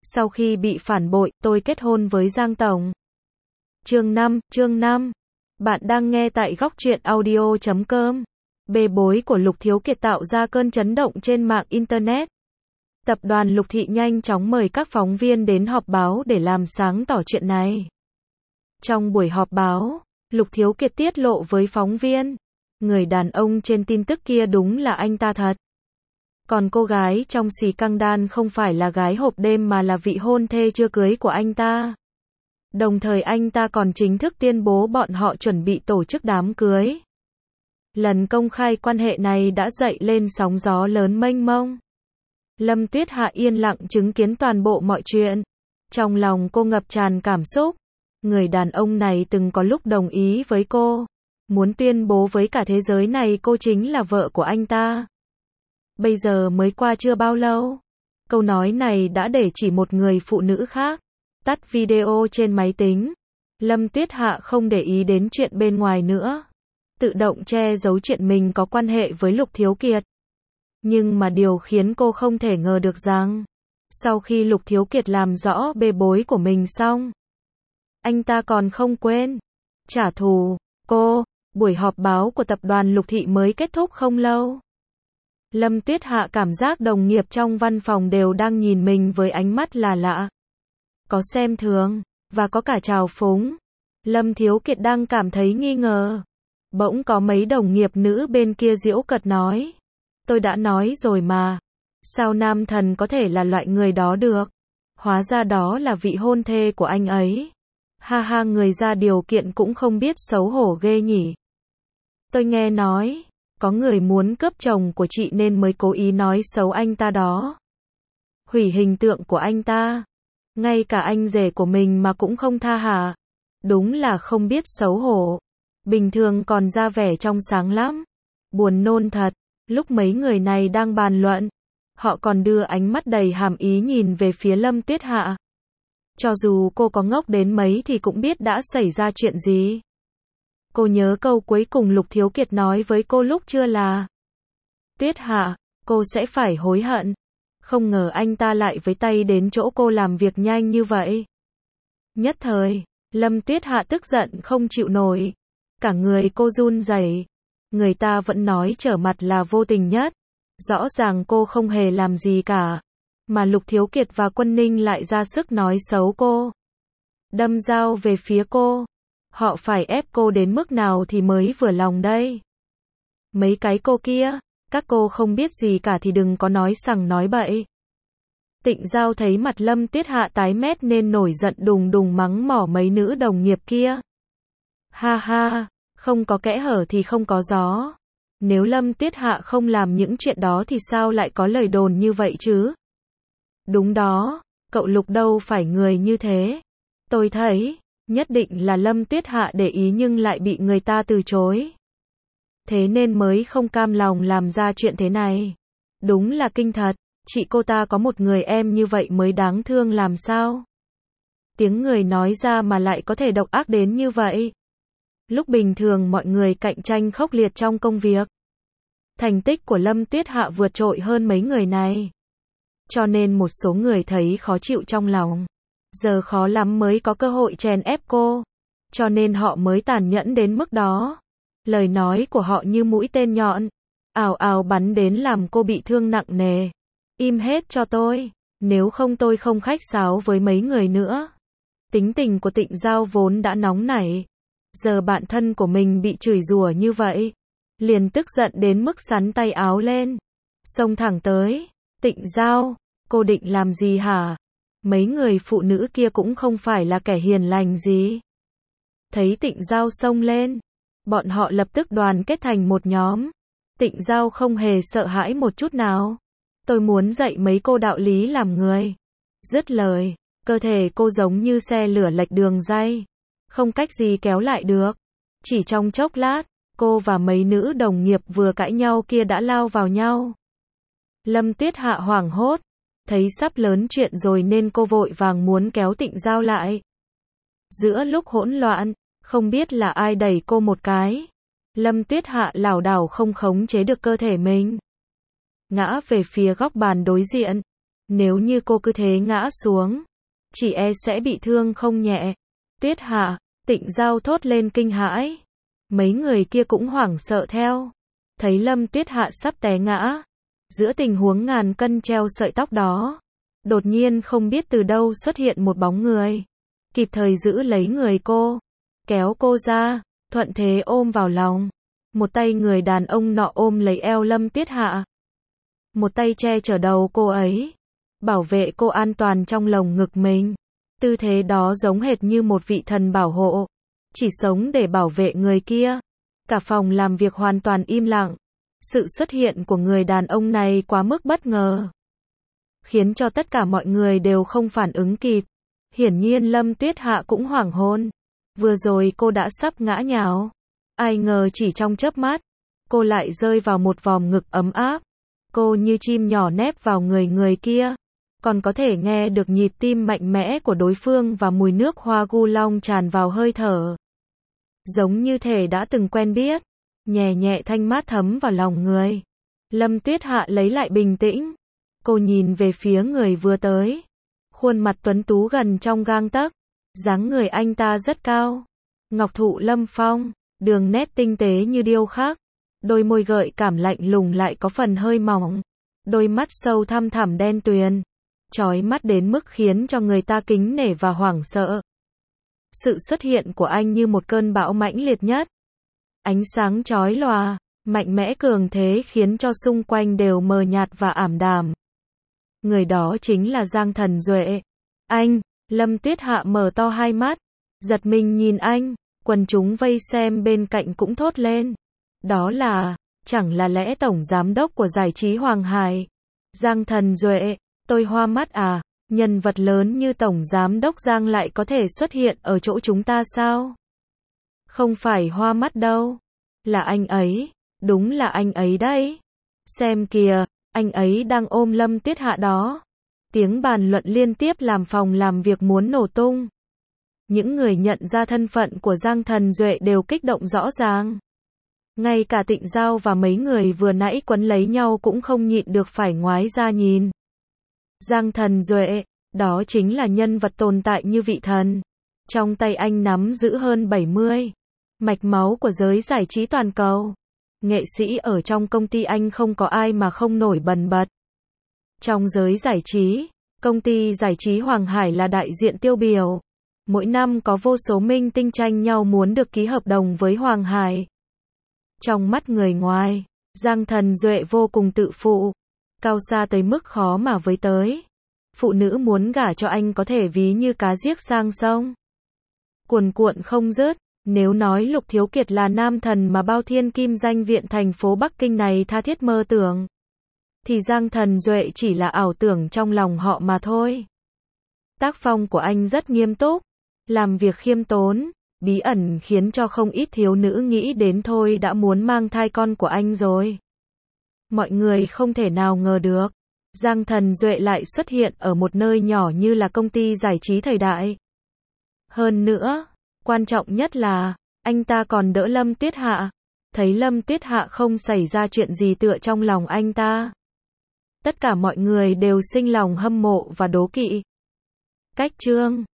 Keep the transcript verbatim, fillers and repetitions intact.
Sau khi bị phản bội, tôi kết hôn với Giang Tổng. Chương năm, chương năm. Bạn đang nghe tại góc truyện audio chấm com. Bê bối của Lục Thiếu Kiệt tạo ra cơn chấn động trên mạng Internet. Tập đoàn Lục Thị nhanh chóng mời các phóng viên đến họp báo để làm sáng tỏ chuyện này. Trong buổi họp báo, Lục Thiếu Kiệt tiết lộ với phóng viên, người đàn ông trên tin tức kia đúng là anh ta thật. Còn cô gái trong xì căng đan không phải là gái hộp đêm mà là vị hôn thê chưa cưới của anh ta. Đồng thời anh ta còn chính thức tuyên bố bọn họ chuẩn bị tổ chức đám cưới. Lần công khai quan hệ này đã dậy lên sóng gió lớn mênh mông. Lâm Tuyết Hạ yên lặng chứng kiến toàn bộ mọi chuyện. Trong lòng cô ngập tràn cảm xúc. Người đàn ông này từng có lúc đồng ý với cô, muốn tuyên bố với cả thế giới này cô chính là vợ của anh ta. Bây giờ mới qua chưa bao lâu, câu nói này đã để chỉ một người phụ nữ khác. Tắt video trên máy tính, Lâm Tuyết Hạ không để ý đến chuyện bên ngoài nữa, tự động che giấu chuyện mình có quan hệ với Lục Thiếu Kiệt. Nhưng mà điều khiến cô không thể ngờ được rằng, sau khi Lục Thiếu Kiệt làm rõ bê bối của mình xong, anh ta còn không quên trả thù cô. Buổi họp báo của tập đoàn Lục Thị mới kết thúc không lâu. Lâm Tuyết Hạ cảm giác đồng nghiệp trong văn phòng đều đang nhìn mình với ánh mắt là lạ. Có xem thường, và có cả trào phúng. Lâm Thiếu Kiệt đang cảm thấy nghi ngờ. Bỗng có mấy đồng nghiệp nữ bên kia giễu cợt nói. Tôi đã nói rồi mà. Sao nam thần có thể là loại người đó được? Hóa ra đó là vị hôn thê của anh ấy. Ha ha, người ra điều kiện cũng không biết xấu hổ ghê nhỉ. Tôi nghe nói, có người muốn cướp chồng của chị nên mới cố ý nói xấu anh ta đó. Hủy hình tượng của anh ta. Ngay cả anh rể của mình mà cũng không tha hả? Đúng là không biết xấu hổ. Bình thường còn ra vẻ trong sáng lắm. Buồn nôn thật. Lúc mấy người này đang bàn luận, họ còn đưa ánh mắt đầy hàm ý nhìn về phía Lâm Tuyết Hạ. Cho dù cô có ngốc đến mấy thì cũng biết đã xảy ra chuyện gì. Cô nhớ câu cuối cùng Lục Thiếu Kiệt nói với cô lúc chưa là: Tuyết Hạ, cô sẽ phải hối hận. Không ngờ anh ta lại với tay đến chỗ cô làm việc nhanh như vậy. Nhất thời, Lâm Tuyết Hạ tức giận không chịu nổi. Cả người cô run rẩy. Người ta vẫn nói trở mặt là vô tình nhất. Rõ ràng cô không hề làm gì cả. Mà Lục Thiếu Kiệt và Quân Ninh lại ra sức nói xấu cô. Đâm dao về phía cô. Họ phải ép cô đến mức nào thì mới vừa lòng đây. Mấy cái cô kia, các cô không biết gì cả thì đừng có nói sằng nói bậy. Tịnh Giao thấy mặt Lâm Tuyết Hạ tái mét nên nổi giận đùng đùng mắng mỏ mấy nữ đồng nghiệp kia. Ha ha, không có kẽ hở thì không có gió. Nếu Lâm Tuyết Hạ không làm những chuyện đó thì sao lại có lời đồn như vậy chứ? Đúng đó, cậu Lục đâu phải người như thế. Tôi thấy, nhất định là Lâm Tuyết Hạ để ý nhưng lại bị người ta từ chối. Thế nên mới không cam lòng làm ra chuyện thế này. Đúng là kinh thật, chị cô ta có một người em như vậy mới đáng thương làm sao? Tiếng người nói ra mà lại có thể độc ác đến như vậy. Lúc bình thường mọi người cạnh tranh khốc liệt trong công việc. Thành tích của Lâm Tuyết Hạ vượt trội hơn mấy người này. Cho nên một số người thấy khó chịu trong lòng. Giờ khó lắm mới có cơ hội chèn ép cô. Cho nên họ mới tàn nhẫn đến mức đó. Lời nói của họ như mũi tên nhọn. Ào ào bắn đến làm cô bị thương nặng nề. Im hết cho tôi. Nếu không tôi không khách sáo với mấy người nữa. Tính tình của Tịnh Giao vốn đã nóng nảy. Giờ bạn thân của mình bị chửi rủa như vậy. Liền tức giận đến mức sắn tay áo lên. Xông thẳng tới. Tịnh Giao, cô định làm gì hả? Mấy người phụ nữ kia cũng không phải là kẻ hiền lành gì. Thấy Tịnh Giao xông lên, bọn họ lập tức đoàn kết thành một nhóm. Tịnh Giao không hề sợ hãi một chút nào. Tôi muốn dạy mấy cô đạo lý làm người. Dứt lời, cơ thể cô giống như xe lửa lệch đường ray. Không cách gì kéo lại được. Chỉ trong chốc lát, cô và mấy nữ đồng nghiệp vừa cãi nhau kia đã lao vào nhau. Lâm Tuyết Hạ hoảng hốt. Thấy sắp lớn chuyện rồi nên cô vội vàng muốn kéo Tịnh Giao lại. Giữa lúc hỗn loạn, không biết là ai đẩy cô một cái. Lâm Tuyết Hạ lảo đảo không khống chế được cơ thể mình. Ngã về phía góc bàn đối diện. Nếu như cô cứ thế ngã xuống, chỉ e sẽ bị thương không nhẹ. Tuyết Hạ, Tịnh Giao thốt lên kinh hãi. Mấy người kia cũng hoảng sợ theo. Thấy Lâm Tuyết Hạ sắp té ngã. Giữa tình huống ngàn cân treo sợi tóc đó, đột nhiên không biết từ đâu xuất hiện một bóng người. Kịp thời giữ lấy người cô, kéo cô ra, thuận thế ôm vào lòng. Một tay người đàn ông nọ ôm lấy eo Lâm Tuyết Hạ. Một tay che chở đầu cô ấy, bảo vệ cô an toàn trong lồng ngực mình. Tư thế đó giống hệt như một vị thần bảo hộ, chỉ sống để bảo vệ người kia. Cả phòng làm việc hoàn toàn im lặng. Sự xuất hiện của người đàn ông này quá mức bất ngờ, khiến cho tất cả mọi người đều không phản ứng kịp. Hiển nhiên Lâm Tuyết Hạ cũng hoảng hồn. Vừa rồi cô đã sắp ngã nhào. Ai ngờ chỉ trong chớp mắt, cô lại rơi vào một vòng ngực ấm áp. Cô như chim nhỏ nép vào người người kia. Còn có thể nghe được nhịp tim mạnh mẽ của đối phương và mùi nước hoa gu long tràn vào hơi thở. Giống như thể đã từng quen biết. Nhẹ nhẹ thanh mát thấm vào lòng người. Lâm Tuyết Hạ lấy lại bình tĩnh. Cô nhìn về phía người vừa tới. Khuôn mặt tuấn tú gần trong gang tấc. Dáng người anh ta rất cao. Ngọc thụ lâm phong. Đường nét tinh tế như điêu khắc. Đôi môi gợi cảm lạnh lùng lại có phần hơi mỏng. Đôi mắt sâu thăm thẳm đen tuyền. Chói mắt đến mức khiến cho người ta kính nể và hoảng sợ. Sự xuất hiện của anh như một cơn bão mãnh liệt nhất. Ánh sáng chói lòa, mạnh mẽ cường thế khiến cho xung quanh đều mờ nhạt và ảm đạm. Người đó chính là Giang Thần Duệ. Anh, Lâm Tuyết Hạ mở to hai mắt, giật mình nhìn anh, quần chúng vây xem bên cạnh cũng thốt lên. Đó là, chẳng là lẽ tổng giám đốc của giải trí Hoàng Hải. Giang Thần Duệ, tôi hoa mắt à, nhân vật lớn như tổng giám đốc Giang lại có thể xuất hiện ở chỗ chúng ta sao? Không phải hoa mắt đâu, là anh ấy, đúng là anh ấy đấy. Xem kìa, anh ấy đang ôm Lâm Tuyết Hạ đó. Tiếng bàn luận liên tiếp làm phòng làm việc muốn nổ tung. Những người nhận ra thân phận của Giang Thần Duệ đều kích động rõ ràng. Ngay cả Tịnh Giao và mấy người vừa nãy quấn lấy nhau cũng không nhịn được phải ngoái ra nhìn. Giang Thần Duệ, đó chính là nhân vật tồn tại như vị thần. Trong tay anh nắm giữ hơn bảy mươi mạch máu của giới giải trí toàn cầu. Nghệ sĩ ở trong công ty anh không có ai mà không nổi bần bật. Trong giới giải trí, công ty giải trí Hoàng Hải là đại diện tiêu biểu. Mỗi năm có vô số minh tinh tranh nhau muốn được ký hợp đồng với Hoàng Hải. Trong mắt người ngoài, Giang Thần Duệ vô cùng tự phụ, cao xa tới mức khó mà với tới. Phụ nữ muốn gả cho anh có thể ví như cá giếc sang sông, cuồn cuộn không dứt. Nếu nói Lục Thiếu Kiệt là nam thần mà bao thiên kim danh viện thành phố Bắc Kinh này tha thiết mơ tưởng, thì Giang Thần Duệ chỉ là ảo tưởng trong lòng họ mà thôi. Tác phong của anh rất nghiêm túc, làm việc khiêm tốn, bí ẩn khiến cho không ít thiếu nữ nghĩ đến thôi đã muốn mang thai con của anh rồi. Mọi người không thể nào ngờ được, Giang Thần Duệ lại xuất hiện ở một nơi nhỏ như là công ty giải trí thời đại. Hơn nữa, quan trọng nhất là, anh ta còn đỡ Lâm Tuyết Hạ. Thấy Lâm Tuyết Hạ không xảy ra chuyện gì tựa trong lòng anh ta. Tất cả mọi người đều sinh lòng hâm mộ và đố kỵ. Cách chương